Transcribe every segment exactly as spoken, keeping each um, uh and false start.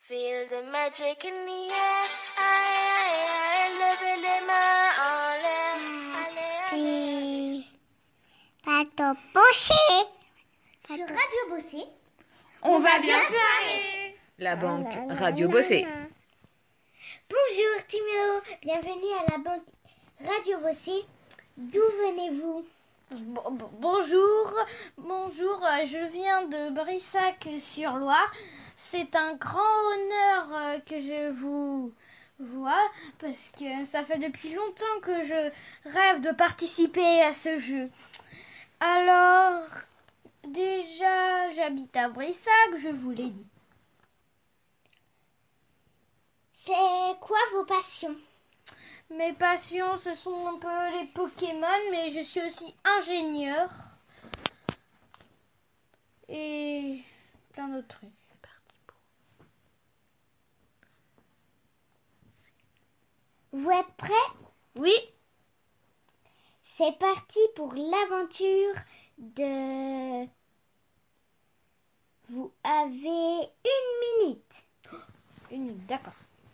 Feel the magic in the air. Aïe, aïe, aïe, levez les mains en l'air. Allez, allez. Radio Bossé. Sur Radio Bossé, on va bien soirée. La banque Radio Bossé. Bonjour Timéo, bienvenue à la banque Radio Bossé. D'où venez-vous? Bon, bonjour, bonjour, je viens de Brissac-sur-Loire. C'est un grand honneur que je vous vois parce que ça fait depuis longtemps que je rêve de participer à ce jeu. Alors, déjà, j'habite à Brissac, je vous l'ai dit. C'est quoi vos passions? Mes passions, ce sont un peu les Pokémon, mais je suis aussi ingénieur. Et plein d'autres trucs. C'est parti pour... Vous êtes prêts? Oui. C'est parti pour l'aventure de... Vous avez une minute. Une minute, d'accord.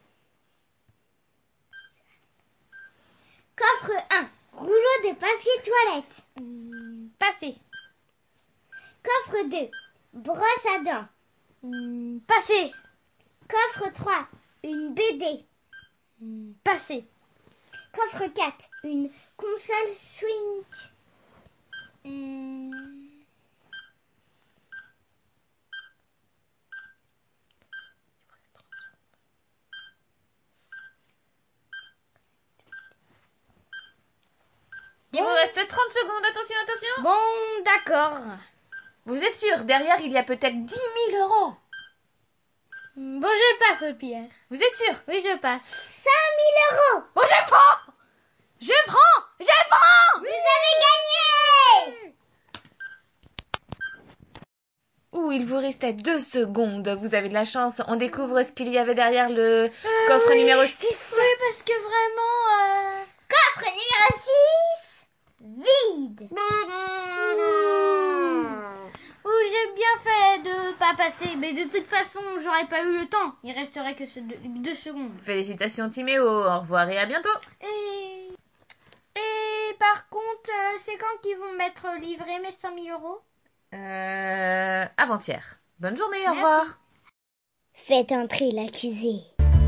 Coffre un. Rouleau de papier toilette. Mmh, passé. Coffre deux. Brosse à dents. Mmh, passé. Coffre trois. Une B D. Mmh, passé. Coffre quatre. Une console Switch. Mmh. Il vous reste trente secondes, attention, attention. Bon, d'accord. Vous êtes sûr, derrière il y a peut-être dix mille euros. Bon, je passe, Pierre. Vous êtes sûr? Oui, je passe. cinq mille euros. Bon, je prends. Je prends. Je prends. Vous avez gagné. Ouh, il vous restait deux secondes. Vous avez de la chance. On découvre ce qu'il y avait derrière le euh, coffre oui. numéro six. Oui, parce que vraiment... Euh... Coffre numéro six. Vide. Ouh, j'ai bien fait de pas passer, mais de toute façon, j'aurais pas eu le temps. Il resterait que ce deux, deux secondes. Félicitations Timéo, au revoir et à bientôt. Et, et par contre, euh, c'est quand qu'ils vont m'être livrés mes cinq mille euros? Euh, avant-hier. Bonne journée, Merci. Au revoir. Faites entrer l'accusé.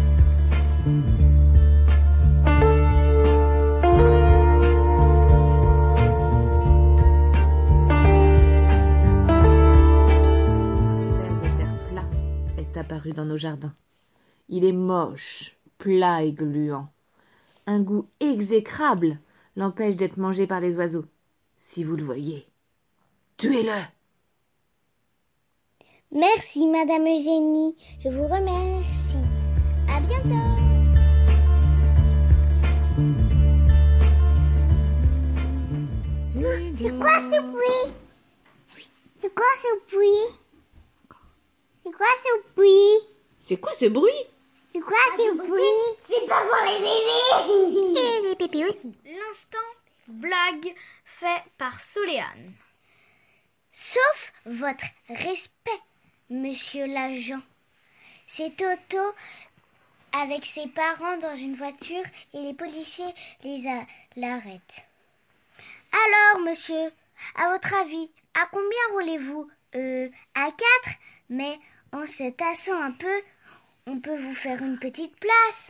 Apparu dans nos jardins. Il est moche, plat et gluant. Un goût exécrable l'empêche d'être mangé par les oiseaux. Si vous le voyez, tuez-le. Merci, Madame Eugénie. Je vous remercie. À bientôt. C'est quoi ce bruit? C'est quoi ce bruit? C'est quoi ce bruit? C'est quoi ce bruit? C'est quoi ce bruit? C'est pas pour les bébés. Et les pépés aussi. L'instant blague fait par Soléane. Sauf votre respect, monsieur l'agent. C'est Toto avec ses parents dans une voiture et les policiers les a- l'arrêtent. Alors, monsieur, à votre avis, à combien roulez-vous? Euh, à quatre? Mais en se tassant un peu, on peut vous faire une petite place.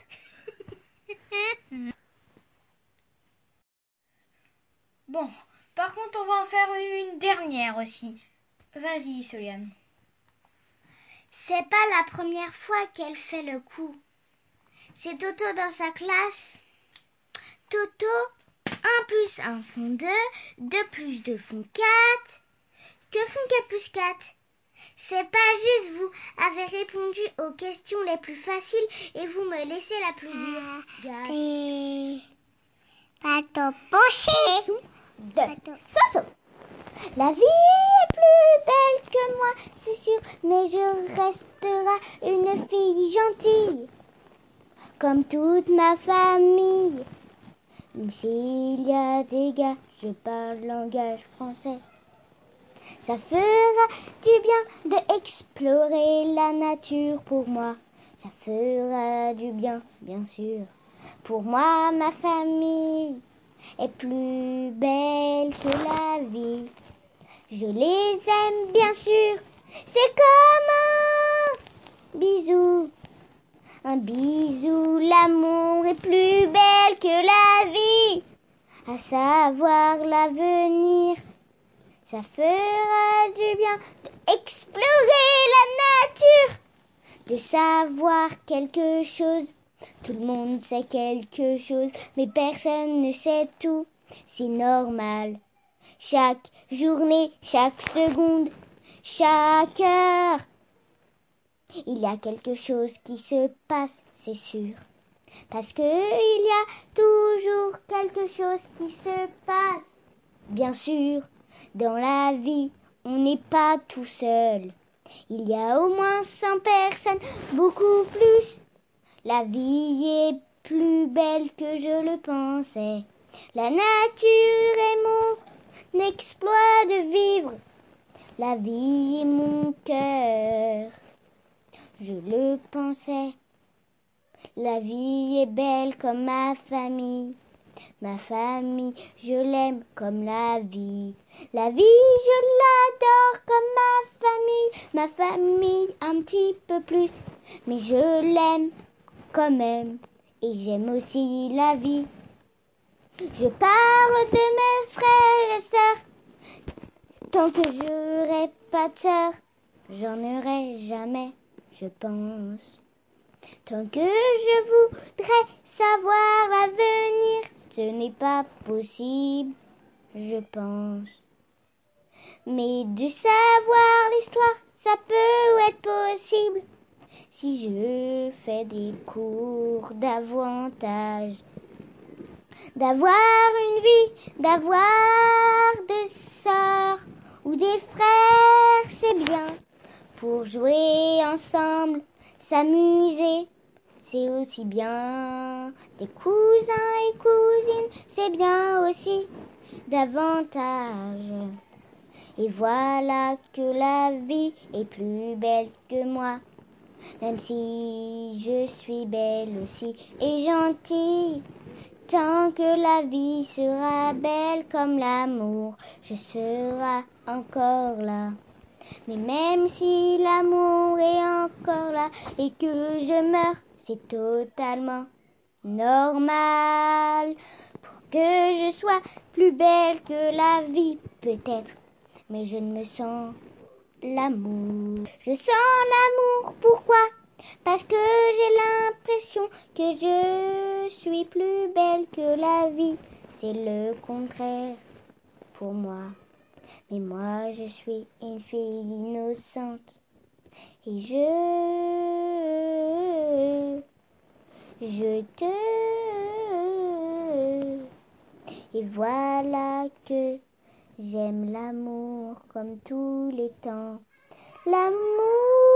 Bon, par contre, on va en faire une dernière aussi. Vas-y, Soléane. C'est pas la première fois qu'elle fait le coup. C'est Toto dans sa classe. Toto, un plus un font deux, deux plus deux font quatre. Que font quatre plus quatre? C'est pas juste, vous avez répondu aux questions les plus faciles et vous me laissez la plus dure. Et... Radio Bossé. De Soso. La vie est plus belle que moi, c'est sûr, mais je resterai une fille gentille, comme toute ma famille. Même s'il y a des gars, je parle langage français. Ça fera du bien d'explorer la nature pour moi. ça fera du bien, bien sûr. Pour moi, ma famille est plus belle que la vie. Je les aime, bien sûr, c'est comme un bisou. Un bisou, l'amour est plus belle que la vie. À savoir l'avenir, ça fera du bien d'explorer la nature, de savoir quelque chose. Tout le monde sait quelque chose, mais personne ne sait tout. C'est normal. Chaque journée, chaque seconde, chaque heure, il y a quelque chose qui se passe, c'est sûr. Parce que il y a toujours quelque chose qui se passe. Bien sûr, dans la vie, on n'est pas tout seul. Il y a au moins cent personnes, beaucoup plus. La vie est plus belle que je le pensais. La nature est mon exploit de vivre. La vie est mon cœur. Je le pensais. La vie est belle comme ma famille. Ma famille, je l'aime comme la vie. La vie, je l'adore comme ma famille. Ma famille, un petit peu plus. Mais je l'aime quand même. Et j'aime aussi la vie. Je parle de mes frères et sœurs. Tant que j'aurai pas de sœurs, j'en aurai jamais, je pense. Tant que je voudrais savoir l'avenir, ce n'est pas possible, je pense. Mais de savoir l'histoire, ça peut être possible si je fais des cours davantage. D'avoir une vie, d'avoir des sœurs ou des frères, c'est bien. Pour jouer ensemble, s'amuser, c'est aussi bien. Des cousins et cousines, c'est bien aussi davantage. Et voilà que la vie est plus belle que moi. Même si je suis belle aussi et gentille. Tant que la vie sera belle comme l'amour, je serai encore là. Mais même si l'amour est encore là et que je meurs, c'est totalement normal. Pour que je sois plus belle que la vie, peut-être, mais je ne me sens l'amour. Je sens l'amour, pourquoi ? Parce que j'ai l'impression que je suis plus belle que la vie. C'est le contraire pour moi. Mais moi je suis une fille innocente. Et je... Je te... Et voilà que j'aime l'amour comme tous les temps. L'amour.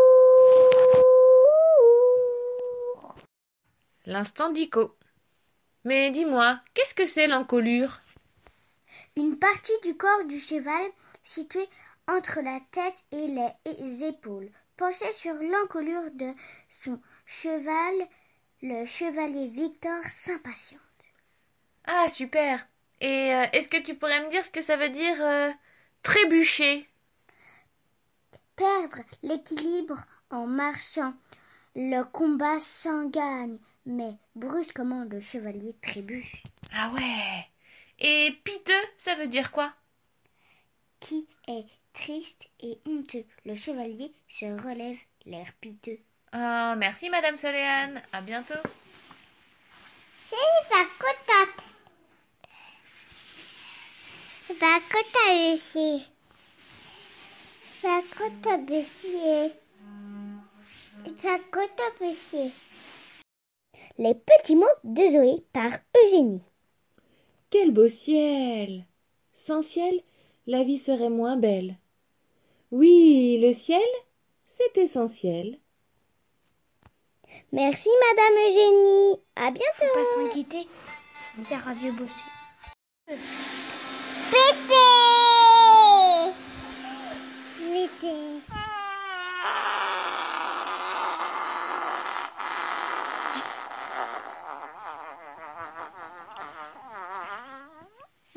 L'instant d'Ico. Mais dis-moi, qu'est-ce que c'est l'encolure ? Une partie du corps du cheval située entre la tête et les épaules. Penché sur l'encolure de son cheval, le chevalier Victor s'impatiente. Ah, super. Et euh, est-ce que tu pourrais me dire ce que ça veut dire euh, trébucher ? Perdre l'équilibre en marchant. Le combat s'en gagne, mais brusquement le chevalier trébuche. Ah ouais. Et piteux, ça veut dire quoi ? Qui est triste et honteux. Le chevalier se relève, l'air piteux. Oh, merci Madame Soléane. À bientôt. C'est pas contente. C'est pas contente ici. C'est pas contente ici. C'est pas contente ici. Les petits mots de Zoé par Eugénie. Quel beau ciel ! Sans ciel, la vie serait moins belle. Oui, le ciel, c'est essentiel. Merci Madame Eugénie. À bientôt. Faut pas s'inquiéter. On verra vieux bosser. Pété. Pété.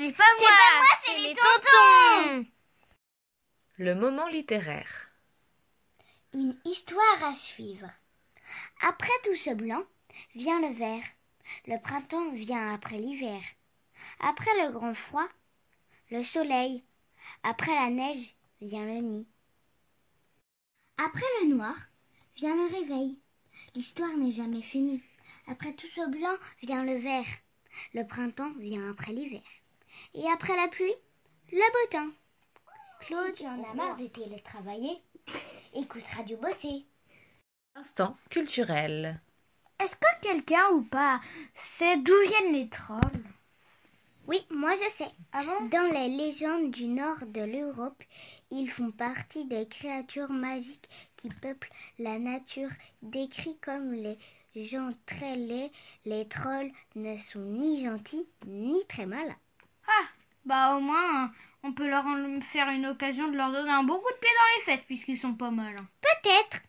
C'est pas moi, pas moi, c'est c'est les les tontons. Le moment littéraire. Une histoire à suivre. Après tout ce blanc, vient le vert. Le printemps vient après l'hiver. Après le grand froid, le soleil. Après la neige, vient le nid. Après le noir, vient le réveil. L'histoire n'est jamais finie. Après tout ce blanc, vient le vert. Le printemps vient après l'hiver. Et après la pluie, le beau temps. Claude, si tu en as marre de télétravailler, écoute Radio Bossé. Instant culturel. Est-ce que quelqu'un ou pas sait d'où viennent les trolls? Oui, moi je sais. Ah bon? Dans les légendes du nord de l'Europe, ils font partie des créatures magiques qui peuplent la nature. Décrits comme les gens très laids, les trolls ne sont ni gentils ni très malins. Ah, bah au moins, on peut leur en faire une occasion de leur donner un bon coup de pied dans les fesses puisqu'ils sont pas malins. Peut-être.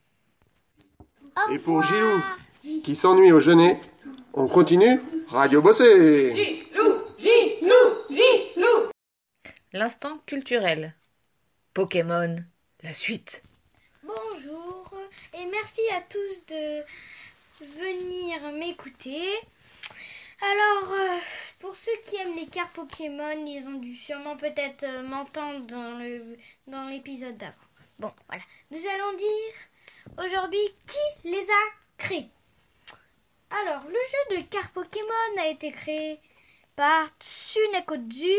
Au Et pour revoir. Gilou, qui s'ennuie au genêt, on continue Radio Bossé. Gilou, Gilou, Gilou. L'instant culturel. Pokémon, la suite. Bonjour et merci à tous de venir m'écouter. Alors, euh, pour ceux qui aiment les cartes Pokémon, ils ont dû sûrement peut-être euh, m'entendre dans le dans l'épisode d'avant. Bon, voilà. Nous allons dire aujourd'hui qui les a créés. Alors, le jeu de cartes Pokémon a été créé par Tsunekozu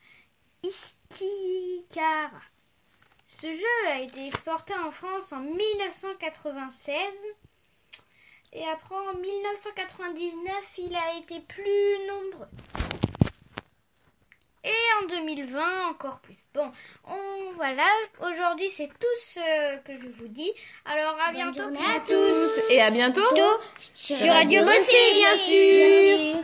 Ishikara. Ce jeu a été exporté en France en mille neuf cent quatre-vingt-seize et après en mille neuf cent quatre-vingt-dix-neuf il a été plus nombreux. Et en deux mille vingt encore plus. Bon, on voilà, aujourd'hui c'est tout ce que je vous dis. Alors à Bonne bientôt journée pour à tous. Et à bientôt Sur Radio Bossé bien sûr.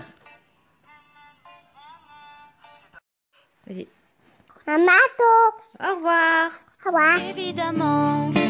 Vas-y. Maman, Au revoir. au revoir. Évidemment.